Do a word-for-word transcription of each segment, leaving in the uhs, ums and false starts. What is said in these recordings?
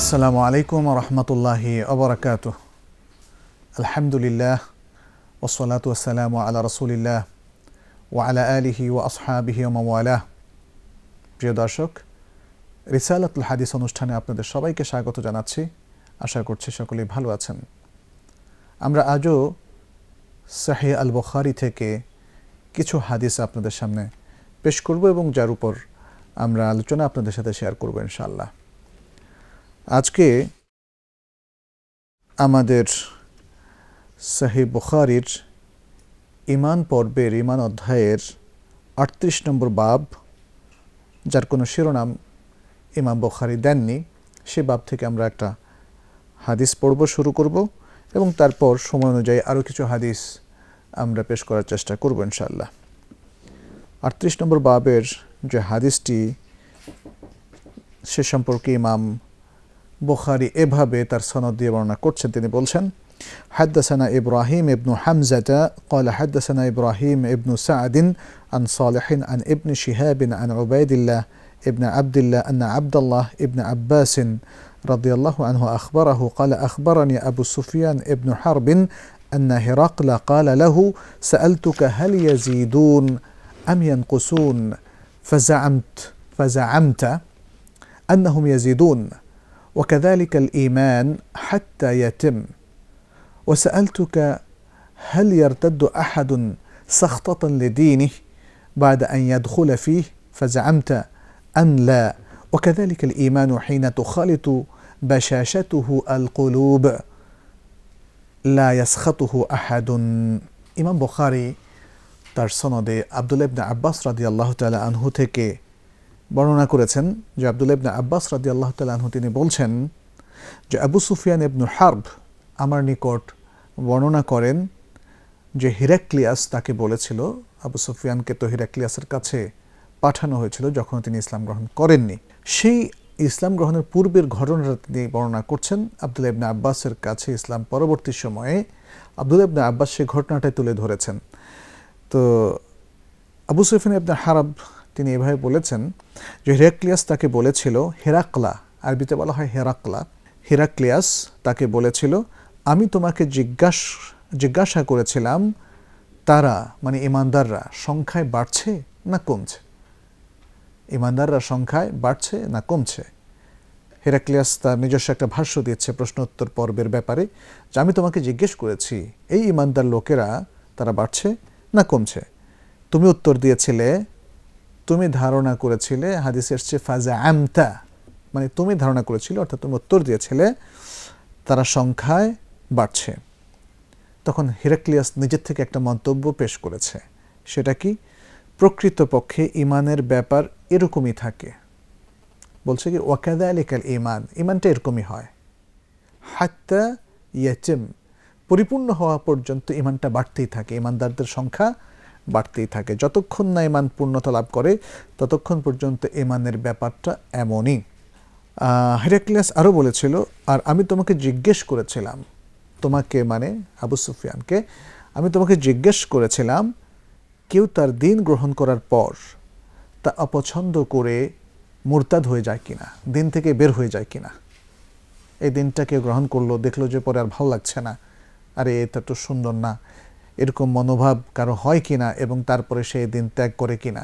আসসালামু আলাইকুম ওয়া রাহমাতুল্লাহি ওয়া বারাকাতুহু। আলহামদুলিল্লাহ ওয়াসসালাতু ওয়াসসালামু আলা রাসূলিল্লাহ ওয়া আলা আলিহি ওয়া আসহাবিহি ওয়া মাওয়ালাহ। প্রিয় দর্শক, রিসালাতুল হাদিস অনুষ্ঠানে আপনাদের সবাইকে স্বাগত জানাচ্ছি। আশা করছি সকলেই ভালো আছেন। আমরা আজও সহিহ আল বুখারী থেকে কিছু হাদিস আপনাদের সামনে পেশ করব এবং যার উপর আমরা আলোচনা আপনাদের সাথে শেয়ার করব ইনশাআল্লাহ। আজকে আমাদের সহিহ বুখারীর ঈমান পর্বের ঈমান অধ্যায়ের আটত্রিশ নম্বর বাব, যার কোনো শিরোনাম ইমাম বুখারী দেননি, সে বাব থেকে আমরা একটা হাদিস পড়ব, শুরু করব এবং তারপর সময় অনুযায়ী আরও কিছু হাদিস আমরা পেশ করার চেষ্টা করব ইনশাআল্লাহ। আটত্রিশ নম্বর বাবের যে হাদিসটি, সে সম্পর্কে ইমাম বুখারী এভাবে তার সনদ দিয়ে বর্ণনা করছেন। তিনি বলছেন, হাদ্দাসানা ইব্রাহিম ইবনু হামজাতা قال حدثنا إبراهيم ابن سعد عن صالح عن ابن شهاب عن عبيد الله ابن عبد الله أن عبد الله ابن عباس رضي الله عنه أخبره قال أخبرني أبو سفيان ابن حرب أن هرقل قال له سألتك هل يزيدون أم ينقصون فزعمت فزعمت أنهم يزيدون وكذلك الإيمان حتى يتم وسألتك هل يرتد أحد سخطة لدينه بعد أن يدخل فيه فزعمت أن لا وكذلك الإيمان حين تخالط بشاشته القلوب لا يسخطه أحد। ইমাম বুখারী তার সনদে আব্দুল্লাহ ইবনে আব্বাস রাদিয়াল্লাহু তাআলা আনহু থেকে বর্ণনা করেছেন যে আব্দুল্লাহ ইবনে আব্বাস রাদিয়াল্লাহু তাআলা আনহু তিনি বলছেন যে আবু সুফিয়ান ইবনু হারব আমার নিকট বর্ণনা করেন যে হিরাক্লিয়াস তাকে বলেছিল, আবু সুফিয়ানকে তো হিরাক্লিয়াসের কাছে পাঠানো হয়েছিল যখন তিনি ইসলাম গ্রহণ করেননি, সেই ইসলাম গ্রহণের পূর্বের ঘটনাটা তিনি বর্ণনা করছেন আব্দুল্লাহ ইবনে আব্বাসের কাছে। ইসলাম পরবর্তী সময়ে আব্দুল্লাহ ইবনে আব্বাস সেই ঘটনাটাই তুলে ধরেছেন। তো আবু সুফিয়ান ইবনে হারব তিনি এভাবে বলেছেন যে হিরাক্লিয়াস তাকে বলেছিল, হেরাকলা আরবিতে বলা হয় হেরাকলা, হিরাক্লিয়াস তাকে বলেছিল, আমি তোমাকে জিজ্ঞাস জিজ্ঞাসা করেছিলাম তারা মানে ইমানদাররা সংখ্যায় বাড়ছে না কমছে, ইমানদাররা সংখ্যায় বাড়ছে না কমছে। হেরাক্লিয়াস তার নিজস্ব একটা ভাষ্য দিচ্ছে প্রশ্নোত্তর পর্বের ব্যাপারে, যে আমি তোমাকে জিজ্ঞেস করেছি এই ইমানদার লোকেরা তারা বাড়ছে না কমছে। তুমি উত্তর দিয়েছিলে, তুমি ধারণা করেছিলে, হাদিসে এসেছে ফাজা আমতা, মানে তুমি ধারণা করেছিলে, অর্থাৎ তুমি উত্তর দিয়েছিলে তারা সংখ্যায় বাড়ছে। তখন হিরাক্লিয়াস নিজের থেকে একটা মন্তব্য পেশ করেছে, সেটা কি, প্রকৃতপক্ষে ইমানের ব্যাপার এরকমই থাকে। বলছে কি, ওয়াকাযালিকাল ঈমান, ইমানটা এরকমই হয়, হাত্তা ইয়াতিম, পরিপূর্ণ হওয়া পর্যন্ত ইমানটা বাড়তেই থাকে, ইমানদারদের সংখ্যা বাড়তেই থাকে। যতক্ষণ না ইমান পূর্ণতা লাভ করে ততক্ষণ পর্যন্ত ইমানের ব্যাপারটা এমনই। হিরাক্লিয়াস আরও বলেছিল, আর আমি তোমাকে জিজ্ঞেস করেছিলাম, তোমাকে মানে আবু সুফিয়ানকে আমি তোমাকে জিজ্ঞেস করেছিলাম, কেউ তার দিন গ্রহণ করার পর তা অপছন্দ করে মুরতাদ হয়ে যায় কিনা, দিন থেকে বের হয়ে যায় কিনা। এই দিনটা কেউ গ্রহণ করলো, দেখলো যে পরে আর ভালো লাগছে না, আরে এটা তো সুন্দর না, এরকম মনোভাব কারো হয় কিনা এবং তারপরে সে দিন ত্যাগ করে কিনা।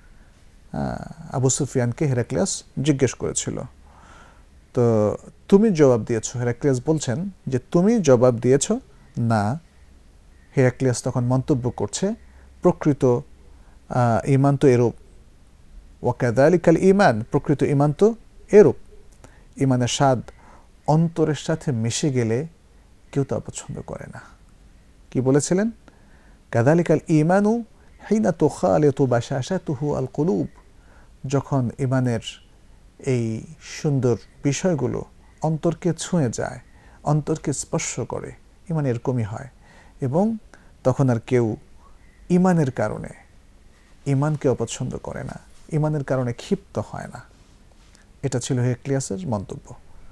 আবু সুফিয়ানকে হিরাক্লিয়াস জিজ্ঞেস করেছিল। তো তুমি জবাব দিয়েছো, হিরাক্লিয়াস বলছেন যে তুমি জবাব দিয়েছ না। হিরাক্লিয়াস তখন মন্তব্য করছে, প্রকৃত ঈমান তো এরূপ, ওয়াকাযালিকাল ঈমান, প্রকৃত ঈমান তো এরূপ, ঈমানের স্বাদ অন্তরের সাথে মিশে গেলে কেউ তা পছন্দ করে না। কি বলেছিলেন, কাযালিকাল ঈমানু হিনা তুখালিতু বাশাশাতুহু আল কুলুব, যখন ঈমানের এই সুন্দর বিষয়গুলো অন্তরকে ছুঁয়ে যায়, অন্তরকে স্পর্শ করে, ঈমান এরকমই হয়, এবং তখন আর কেউ ঈমানের কারণে ঈমানকে অপছন্দ করে না, ঈমানের কারণে ক্ষিপ্ত হয় না। এটা ছিল হিরাক্লিয়াসের মন্তব্য।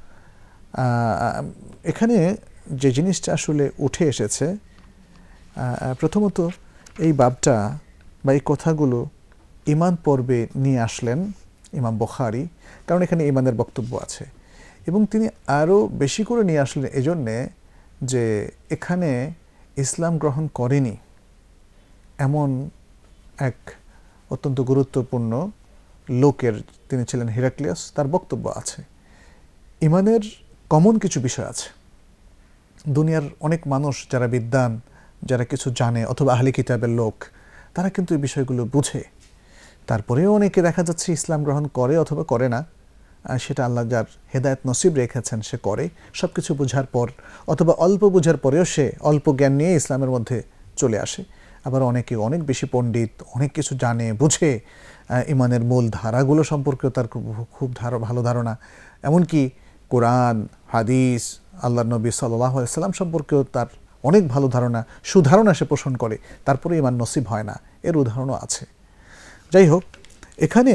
এখানে যে জিনিসটা আসলে উঠে এসেছে, প্রথমত এই বাবটা বা এই কথাগুলো ঈমান পর্বে নিয়ে আসলেন ইমাম বুখারী, কারণ এখানে ঈমানের বক্তব্য আছে। এবং তিনি আরও বেশি করে নিয়ে আসলেন এজন্যে যে এখানে ইসলাম গ্রহণ করেনি এমন এক অত্যন্ত গুরুত্বপূর্ণ লোকের, তিনি ছিলেন হিরাক্লিয়াস, তার বক্তব্য আছে। ইমানের কমন কিছু বিষয় আছে। দুনিয়ার অনেক মানুষ যারা বিদ্বান, যারা কিছু জানে অথবা আহলি কিতাবের লোক, তারা কিন্তু এই বিষয়গুলো বুঝে। তারপরেও অনেকে দেখা যাচ্ছে ইসলাম গ্রহণ করে অথবা করে না, সেটা আল্লাহ যার হেদায়েত নসিব রেখেছেন সে করে। সব কিছু বোঝার পর অথবা অল্প বোঝার পরেও সে অল্প জ্ঞান নিয়ে ইসলামের মধ্যে চলে আসে। আবার অনেকে অনেক বেশি পণ্ডিত, অনেক কিছু জানে, বুঝে, ইমানের মূল ধারাগুলো সম্পর্কেও তার খুব ধার ভালো ধারণা, এমনকি কোরআন, হাদিস, আল্লাহ নবী সাল্লাল্লাহু আলাইহি সাল্লাম সম্পর্কেও তার অনেক ভালো ধারণা, সুধারণা সে পোষণ করে, তারপরে ইমান নসিব হয় না, এর উদাহরণও আছে। যাই হোক, এখানে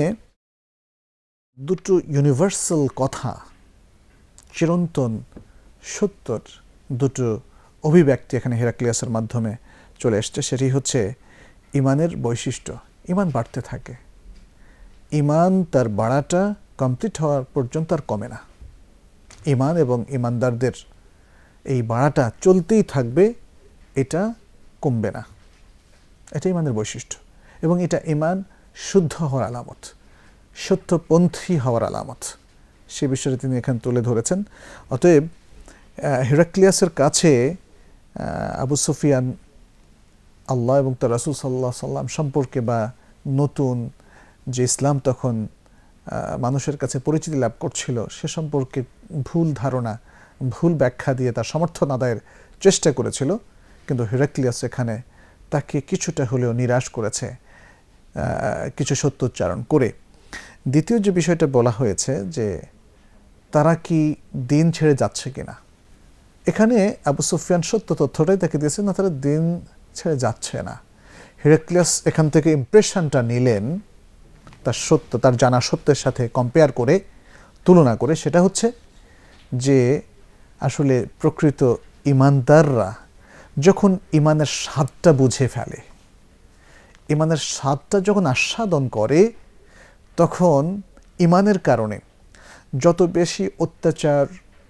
দুটো ইউনিভার্সাল কথা, চিরন্তন সত্যর দুটো অভিব্যক্তি এখানে হিরাক্লিয়াসের মাধ্যমে চলে এসছে। সেটি হচ্ছে ইমানের বৈশিষ্ট্য। ইমান বাড়তে থাকে, ইমান তার বাড়াটা কমপ্লিট হওয়ার পর্যন্ত আর কমে না। ইমান এবং ইমানদারদের এই বাড়াটা চলতেই থাকবে, এটা কমবে না। এটা ইমানের বৈশিষ্ট্য এবং এটা ইমান শুদ্ধ হওয়ার আলামত, সত্যপন্থী হওয়ার আলামত। সে বিষয়ে তিনি এখানে তুলে ধরেছেন। অতএব হিরাক্লিয়াসের কাছে আবু সুফিয়ান আল্লাহ এবং তার রাসূল সাল্লাল্লাহু আলাইহি সাল্লাম সম্পর্কে বা নতুন যে ইসলাম তখন মানুষের কাছে পরিচিতি লাভ করছিল সে সম্পর্কে ভুল ধারণা, ভুল ব্যাখ্যা দিয়ে তার সমর্থন আদায়ের চেষ্টা করেছিল, কিন্তু হিরাক্লিয়াস এখানে তাকে কিছুটা হলেও নিরাশ করেছে কিছু সত্যোচ্চারণ করে। দ্বিতীয় যে বিষয়টা বলা হয়েছে যে তারা কি দিন ছেড়ে যাচ্ছে কিনা, এখানে আবু সুফিয়ান সত্য তথ্যটাই তাকে দিয়েছে না, তারা দিন ছেড়ে যাচ্ছে না। হিরাক্লিয়াস এখান থেকে ইমপ্রেশনটা নিলেন তার সত্য, তার জানা সত্যের সাথে কম্পেয়ার করে, তুলনা করে, সেটা হচ্ছে যে আসলে প্রকৃত ইমানদাররা যখন ইমানের স্বাদটা বুঝে ফেলে, ইমানের স্বাদটা যখন আস্বাদন করে, তখন ইমানের কারণে যত বেশি অত্যাচার,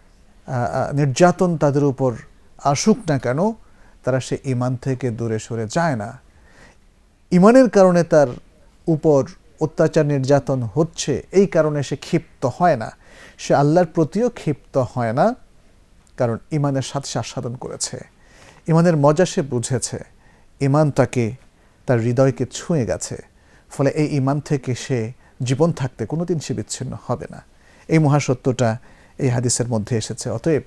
নির্যাতন তাদের উপর আসুক না কেন, তারা সে ইমান থেকে দূরে সরে যায় না। ইমানের কারণে তার উপর অত্যাচার নির্যাতন হচ্ছে, এই কারণে সে ক্ষিপ্ত হয় না, সে আল্লাহর প্রতিও ক্ষিপ্ত হয় না, কারণ ইমানের সাথে সে আস্বাদন করেছে, ইমানের মজা সে বুঝেছে, ইমান তাকে তার হৃদয়কে ছুঁয়ে গেছে। ফলে এই ইমান থেকে সে জীবন থাকতে কোনোদিন সে বিচ্ছিন্ন হবে না। এই মহাসত্যটা এই হাদিসের মধ্যে এসেছে। অতএব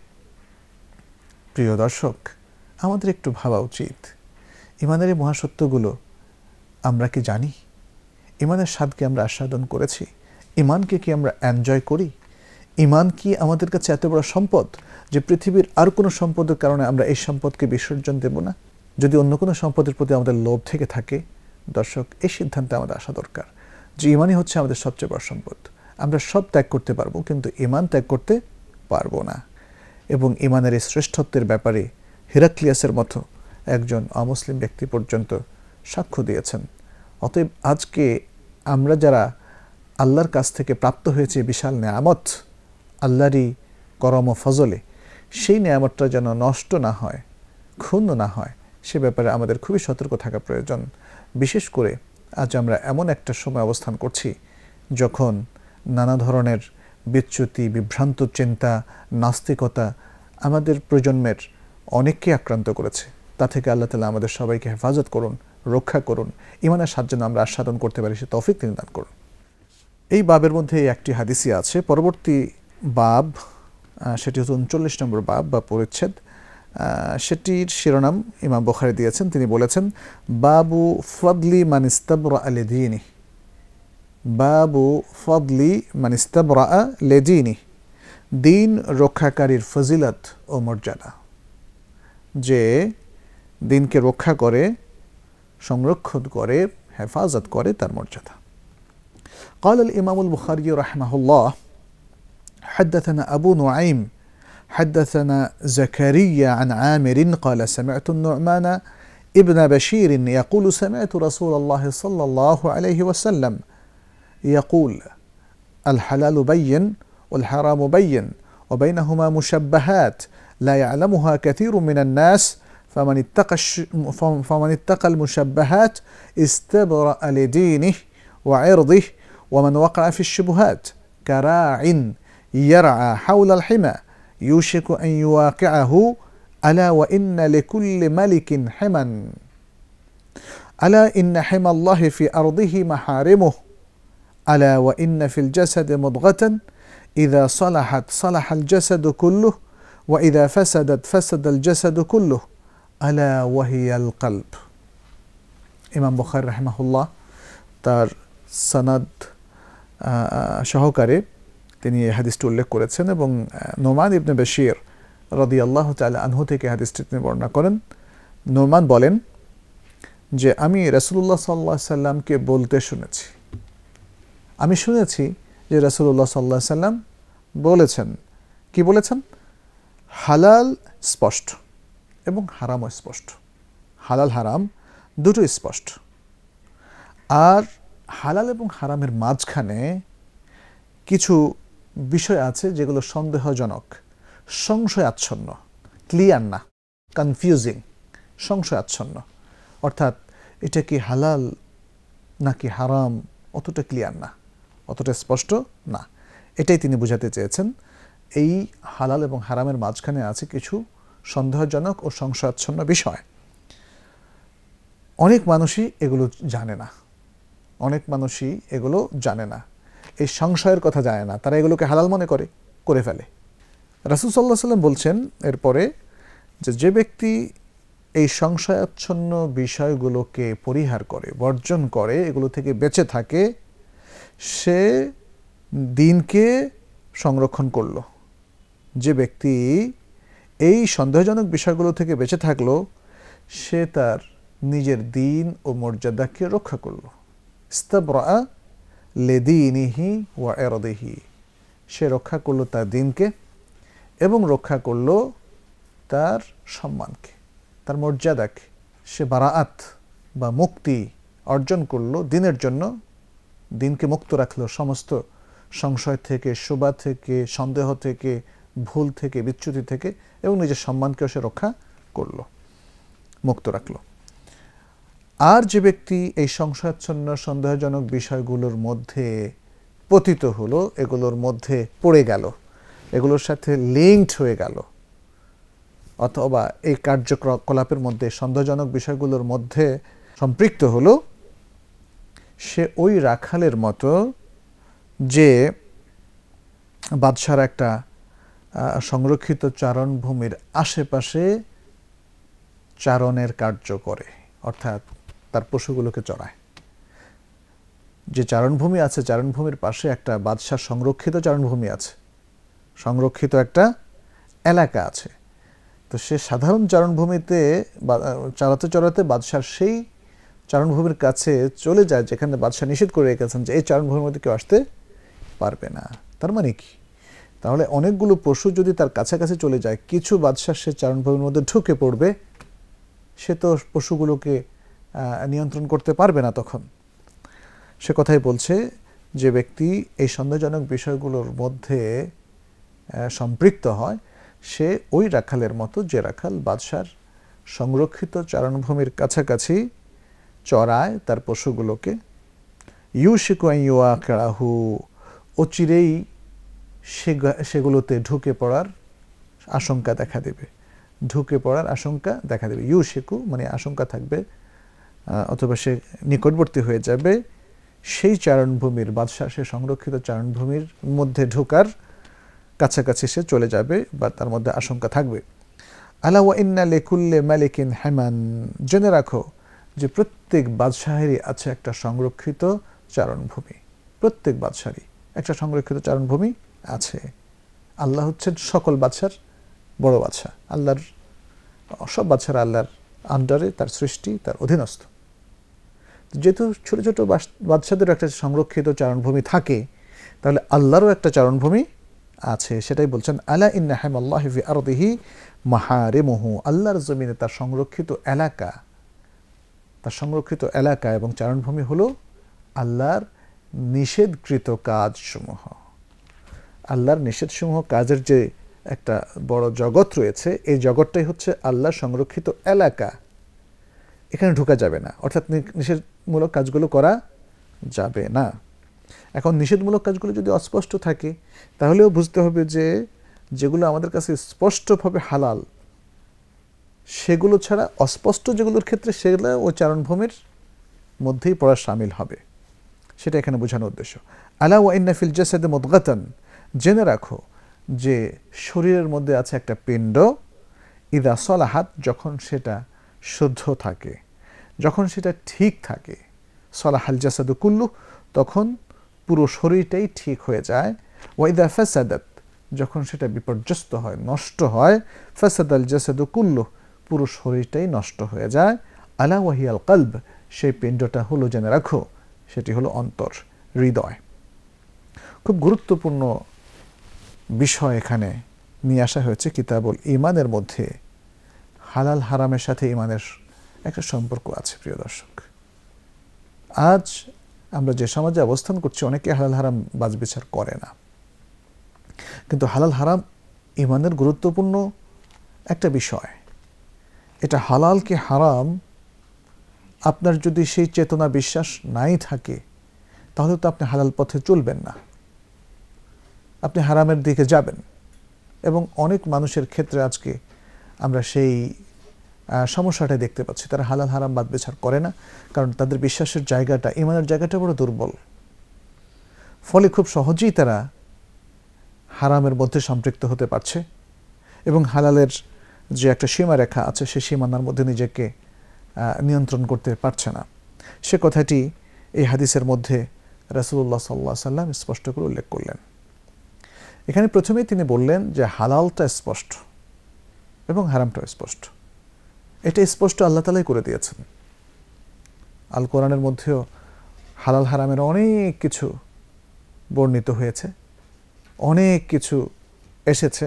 প্রিয় দর্শক, আমাদের একটু ভাবা উচিত, ইমানের এই মহাসত্যগুলো আমরা কি জানি? ইমানের স্বাদকে আমরা আস্বাদন করেছি? ইমানকে কি আমরা এনজয় করি? ইমান কি আমাদের কাছে এত বড় সম্পদ যে পৃথিবীর আর কোনো সম্পদের কারণে আমরা এই সম্পদকে বিসর্জন দেব না? যদি অন্য কোনো সম্পদের প্রতি আমাদের লোভ থেকে থাকে, দর্শক, এই সিদ্ধান্তে আমাদের আসা দরকার যে ইমানই হচ্ছে আমাদের সবচেয়ে বড় সম্পদ। আমরা সব ত্যাগ করতে পারবো, কিন্তু ইমান ত্যাগ করতে পারবো না। এবং ইমানের এই শ্রেষ্ঠত্বের ব্যাপারে হিরাক্লিয়াসের মতো একজন অমুসলিম ব্যক্তি পর্যন্ত সাক্ষ্য দিয়েছেন। অতএব আজকে আমরা যারা আল্লাহর কাছ থেকে প্রাপ্ত হয়েছে বিশাল নেয়ামত, আল্লাহরই করম ও ফজলে, সেই নেয়ামতটা যেন নষ্ট না হয়, ক্ষুণ্ণ না হয়, সে ব্যাপারে আমাদের খুবই সতর্ক থাকা প্রয়োজন। বিশেষ করে আজ আমরা এমন একটা সময় অবস্থান করছি যখন নানা ধরনের বিচ্যুতি, বিভ্রান্ত চিন্তা, নাস্তিকতা আমাদের প্রজন্মের অনেককে আক্রান্ত করেছে। তা থেকে আল্লাহ তাআলা আমাদের সবাইকে হেফাজত করুন, রক্ষা করুন, ইমানের সাহায্যে যেন আমরা আস্বাদন করতে পারি সে তৌফিক তিনি দান করুন। এই বাবের মধ্যে একটি হাদিসই আছে। পরবর্তী বাব, সেটি হচ্ছে উনচল্লিশ নম্বর বাব বা পরিচ্ছেদ। সেটির শিরোনাম ইমাম বুখারী দিয়েছেন। তিনি বলেছেন, বাবু ফদলি মান ইস্তাবরা লিদীনি, বাবু ফদলি মান ইস্তাবরা লিদীনি, দিন রক্ষাকারীর ফজিলত ও মর্যাদা। যে দিনকে রক্ষা করে, সংরক্ষণ করে, হেফাজত করে, তার মর্যাদা। قال الإمام البخاري رحمه الله حدثنا أبو نعيم حدثنا زكريا عن عامر قال سمعت النعمان ابن بشير يقول سمعت رسول الله صلى الله عليه وسلم يقول الحلال بين والحرام بين وبينهما مشبهات لا يعلمها كثير من الناس فمن اتقى فمن اتقى المشبهات استبرأ لدينه وعرضه ومن وقع في الشبهات كراع يرعى حول الحمى يوشك أن يواقعه ألا وإن لكل ملك حما ألا إن حمى الله في أرضه محارمه ألا وإن في الجسد مضغة إذا صلحت صلح الجسد كله وإذا فسدت فسد الجسد كله ألا وهي القلب ইমাম বুখারী রাহিমাহুল্লাহ তার সনদ সহকারে তিনি এই হাদিসটি উল্লেখ করেছেন এবং নোমান ইবনে বশীর রাদিয়াল্লাহু তাআলা আনহু থেকে হাদিসটি তিনি বর্ণনা করেন। নোমান বলেন যে আমি রাসূলুল্লাহ সাল্লাল্লাহু আলাইহি সাল্লামকে বলতে শুনেছি আমি শুনেছি যে রাসূলুল্লাহ সাল্লাল্লাহু আলাইহি সাল্লাম বলেছেন, কি বলেছেন? হালাল স্পষ্ট এবং হারাম স্পষ্ট। হালাল হারাম দুটো স্পষ্ট, আর হালাল এবং হারামের মাঝখানে কিছু বিষয় আছে যেগুলো সন্দেহজনক, সংশয়াচ্ছন্ন, ক্লিয়ার না, কনফিউজিং, সংশয়াচ্ছন্ন। অর্থাৎ এটা কি হালাল নাকি হারাম অতটা ক্লিয়ার না, অতটা স্পষ্ট না। এটাই তিনি বোঝাতে চেয়েছেন। এই হালাল এবং হারামের মাঝখানে আছে কিছু সন্দেহজনক ও সংশয়াচ্ছন্ন বিষয়। অনেক মানুষই এগুলো জানে না, অনেক মানুষই এগুলো জানে না, এই সংশয়ের কথা জানে না, তারা এগুলোকে হালাল মনে করে করে ফেলে। রাসূল সাল্লাল্লাহু আলাইহি সাল্লাম বলছেন এরপরে যে যে ব্যক্তি এই সংশয়াচ্ছন্ন বিষয়গুলোকে পরিহার করে, বর্জন করে, এগুলো থেকে বেঁচে থাকে, সে দ্বীনকে সংরক্ষণ করল। যে ব্যক্তি এই সন্দেহজনক বিষয়গুলো থেকে বেঁচে থাকলো, সে তার নিজের দ্বীন ও মর্যাদাকে রক্ষা করল। ইস্তাবরা লিদীনিহি ওয়া ইরদিহি, সে রক্ষা করলো তার দ্বীনকে এবং রক্ষা করলো তার সম্মানকে, তার মর্যাদাকে। সে বারাআত বা মুক্তি অর্জন করলো দ্বীনের জন্য, দ্বীনকে মুক্ত রাখলো সমস্ত সংশয় থেকে, শুবহা থেকে, সন্দেহ থেকে, ভুল থেকে, বিচ্যুতি থেকে, এবং নিজের সম্মানকেও সে রক্ষা করলো, মুক্ত রাখলো। আর যে ব্যক্তি এই সংশয়াচ্ছন্ন সন্দেহজনক বিষয়গুলোর মধ্যে পতিত হলো, এগুলোর মধ্যে পড়ে গেল, এগুলোর সাথে লিঙ্কড হয়ে গেল, অথবা এই কার্যকলাপের মধ্যে সন্দেহজনক বিষয়গুলোর মধ্যে সম্পৃক্ত হলো, সে ওই রাখালের মতো যে বাদশার একটা সংরক্ষিত চারণভূমির আশেপাশে চারণের কার্য করে, অর্থাৎ তার পশুগুলোকে চড়ায়। যে চারণভূমি আছে, চারণভূমির পাশে একটা বাদশার সংরক্ষিত চারণভূমি আছে, সংরক্ষিত একটা এলাকা আছে। তো সে সাধারণ চারণভূমিতে চালাতে চড়াতে বাদশার সেই চারণভূমির কাছে চলে যায় যেখানে বাদশাহ নিষেধ করে রেখেছেন যে এই চারণভূমির মধ্যে কেউ আসতে পারবে না। তার মানে কি? তাহলে অনেকগুলো পশু যদি তার কাছাকাছি চলে যায়, কিছু বাদশাহ সে চারণভূমির মধ্যে ঢুকে পড়বে, সে তো পশুগুলোকে নিয়ন্ত্রণ করতে পারবে না। তখন সে কথাই বলছে, যে ব্যক্তি এই সন্দেহজনক বিষয়গুলোর মধ্যে সম্পৃক্ত হয়, সে ওই রাখালের মতো যে রাখাল বাদশার সংরক্ষিত চারণভূমির কাছাকাছি চড়ায় তার পশুগুলোকে। ইউশিকু আন ইউওয়াকিআহু, অচিরেই সেগুলোতে ঢুকে পড়ার আশঙ্কা দেখা দেবে, ঢুকে পড়ার আশঙ্কা দেখা দেবে। ইউশিকু মানে আশঙ্কা থাকবে, অথবা সে নিকটবর্তী হয়ে যাবে সেই চারণভূমির, বাদশাহ সে সংরক্ষিত চারণভূমির মধ্যে ঢোকার কাছাকাছি সে চলে যাবে বা তার মধ্যে আশঙ্কা থাকবে। আলা ওয়া ইন্না লিকুল্লি মালিকিন হামান, জেনে রাখো যে প্রত্যেক বাদশাহেরই আছে একটা সংরক্ষিত চারণভূমি, প্রত্যেক বাদশারই একটা সংরক্ষিত চারণভূমি আছে। আল্লাহ হচ্ছেন সকল বাদশার বড় বাদশাহ, আল্লাহর সব বাদশারা আল্লাহর আন্ডারে, তার সৃষ্টি, তার অধীনস্থ। যেহেতু ছোট ছোট বাদশাদেরও একটা সংরক্ষিত চারণভূমি থাকে, তাহলে আল্লাহরও একটা চারণভূমি আছে। সেটাই বলছেন, আলা ইন্না হামাল্লাহি ফি আরদিহি মাহারিমুহু, আল্লাহর জমিনে তার সংরক্ষিত এলাকা, তার সংরক্ষিত এলাকা এবং চারণভূমি হলো আল্লাহর নিষেধকৃত কাজসমূহ। আল্লাহর নিষেধসমূহ কাজের যে একটা বড় জগৎ রয়েছে, এই জগৎটাই হচ্ছে আল্লাহ সংরক্ষিত এলাকা, এখানে ঢোকা যাবে না, অর্থাৎ নিষেধমূলক কাজগুলো করা যাবে না। এখন নিষেধমূলক কাজগুলো যদি অস্পষ্ট থাকে তাহলেও বুঝতে হবে যে যেগুলো আমাদের কাছে স্পষ্টভাবে হালাল সেগুলো ছাড়া অস্পষ্ট যেগুলোর ক্ষেত্রে সেগুলো ওই চারণভূমির মধ্যেই পড়া শামিল হবে, সেটা এখানে বোঝানোর উদ্দেশ্য। আলা ওয়া ইন্না ফিল জাসাদি মুদগাতান, জেনে রাখো যে শরীরের মধ্যে আছে একটা পিণ্ড, ইদা সলাহাত, যখন সেটা শুদ্ধ থাকে, যখন সেটা ঠিক থাকে, সলাহাল জাসাদু কুল্লু, তখন পুরো শরীরটাই ঠিক হয়ে যায়। ওয়া ইদা ফাসাদাত, যখন সেটা বিপর্যস্ত হয়, নষ্ট হয়, ফাসাদাল জাসাদু কুল্লু, পুরো শরীরটাই নষ্ট হয়ে যায়। আলা ওয়াহিয়াল কলব, সেই পিণ্ডটা হলো, জেনে রাখো, সেটি হলো অন্তর, হৃদয়। খুব গুরুত্বপূর্ণ বিষয় এখানে নিয়ে আসা হয়েছে কিতাবুল ঈমানের মধ্যে। হালাল হারামের সাথে ঈমানের একটা সম্পর্ক আছে প্রিয় দর্শক। আজ আমরা যে সমাজে অবস্থান করছি অনেকে হালাল হারাম বাছবিচার করে না, কিন্তু হালাল হারাম ঈমানের গুরুত্বপূর্ণ একটা বিষয়। এটা হালাল কি হারাম আপনার যদি সেই চেতনা বিশ্বাস নাই থাকে তাহলে তো আপনি হালাল পথে চলবেন না, আপনি হারামের দিকে যাবেন। এবং অনেক মানুষের ক্ষেত্রে আজকে আমরা সেই সমস্যাটা দেখতে পাচ্ছি, তারা হালাল হারাম বাদ বিচার করে না, কারণ তাদের বিশ্বাসের জায়গাটা, ঈমানের জায়গাটা বড় দুর্বল। ফলে খুব সহজেই তারা হারামের মধ্যে সম্পৃক্ত হতে পারছে এবং হালালের যে একটা সীমারেখা আছে সেই সীমানার মধ্যে নিজেকে নিয়ন্ত্রণ করতে পারছে না। সে কথাটি এই হাদিসের মধ্যে রাসূলুল্লাহ সাল্লাল্লাহু আলাইহি ওয়াসাল্লাম স্পষ্ট করে উল্লেখ করলেন। এখানে প্রথমেই তিনি বললেন যে হালালটা স্পষ্ট এবং হারামটা স্পষ্ট। এটা স্পষ্ট আল্লাহ তাআলাই করে দিয়েছেন। আল কোরআনের মধ্যেও হালাল হারামের অনেক কিছু বর্ণিত হয়েছে, অনেক কিছু এসেছে।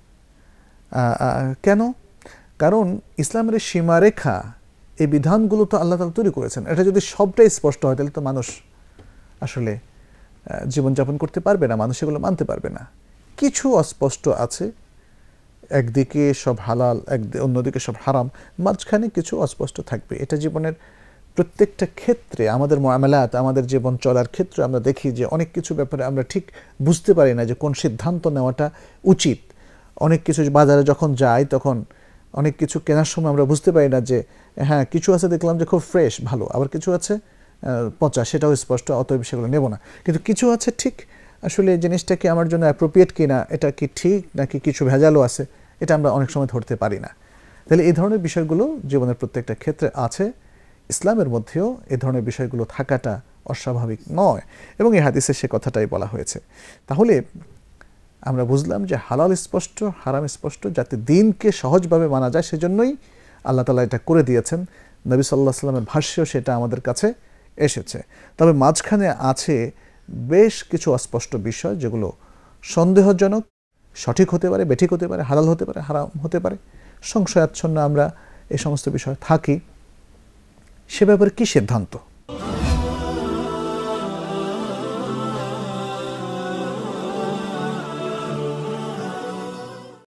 কেন? কারণ ইসলামের সীমারেখা, এই বিধানগুলো তো আল্লাহ তাআলা তৈরি করেছেন। এটা যদি সবটাই স্পষ্ট হয় তাহলে তো মানুষ আসলে জীবনযাপন করতে পারবে না, মানুষ এগুলো মানতে পারবে না। কিছু অস্পষ্ট আছে, একদিকে সব হালাল, এক অন্যদিকে সব হারাম, মাঝখানে কিছু অস্পষ্ট থাকবে। এটা জীবনের প্রত্যেকটা ক্ষেত্রে, আমাদের মুআমালাত, আমাদের জীবন চলার ক্ষেত্রে আমরা দেখি যে অনেক কিছু ব্যাপারে আমরা ঠিক বুঝতে পারি না যে কোন সিদ্ধান্ত নেওয়াটা উচিত। অনেক কিছু বাজারে যখন যাই তখন অনেক কিছু কেনার সময় আমরা বুঝতে পারি না যে হ্যাঁ কিছু আছে দেখলাম যে খুব ফ্রেশ ভালো, আবার কিছু আছে পচা, সেটাও স্পষ্ট, অতএব সেগুলো নেব না। কিন্তু কিছু আছে ঠিক আসলে জিনিসটা কি আমার জন্য অ্যাপ্রোপ্রিয়েট কিনা, এটা কি ঠিক নাকি কিছু ভেজালও আছে, এটা আমরা অনেক সময় ধরতে পারি না। তাহলে এই ধরনের বিষয়গুলো জীবনের প্রত্যেকটা ক্ষেত্রে আছে। ইসলামের মধ্যেও এই ধরনের বিষয়গুলো থাকাটা অস্বাভাবিক নয় এবং এই হাদিসে সে কথাটাই বলা হয়েছে। তাহলে আমরা বুঝলাম যে হালাল স্পষ্ট, হারাম স্পষ্ট, যাতে দিনকে সহজভাবে মানা যায় সেজন্যই আল্লাহ তাআলা এটা করে দিয়েছেন। নবী সাল্লাল্লাহু আলাইহি ওয়াসাল্লামের ভাষ্যেও সেটা আমাদের কাছে এসেছে। তবে মাঝখানে আছে বেশ কিছু অস্পষ্ট বিষয় যেগুলো সন্দেহজনক, সঠিক হতে পারে, বেঠিক হতে পারে, হালাল হতে পারে, হারাম হতে পারে, সংশয়াচ্ছন্ন আমরা এই সমস্ত বিষয় থাকি। সে ব্যাপারে কী সিদ্ধান্ত?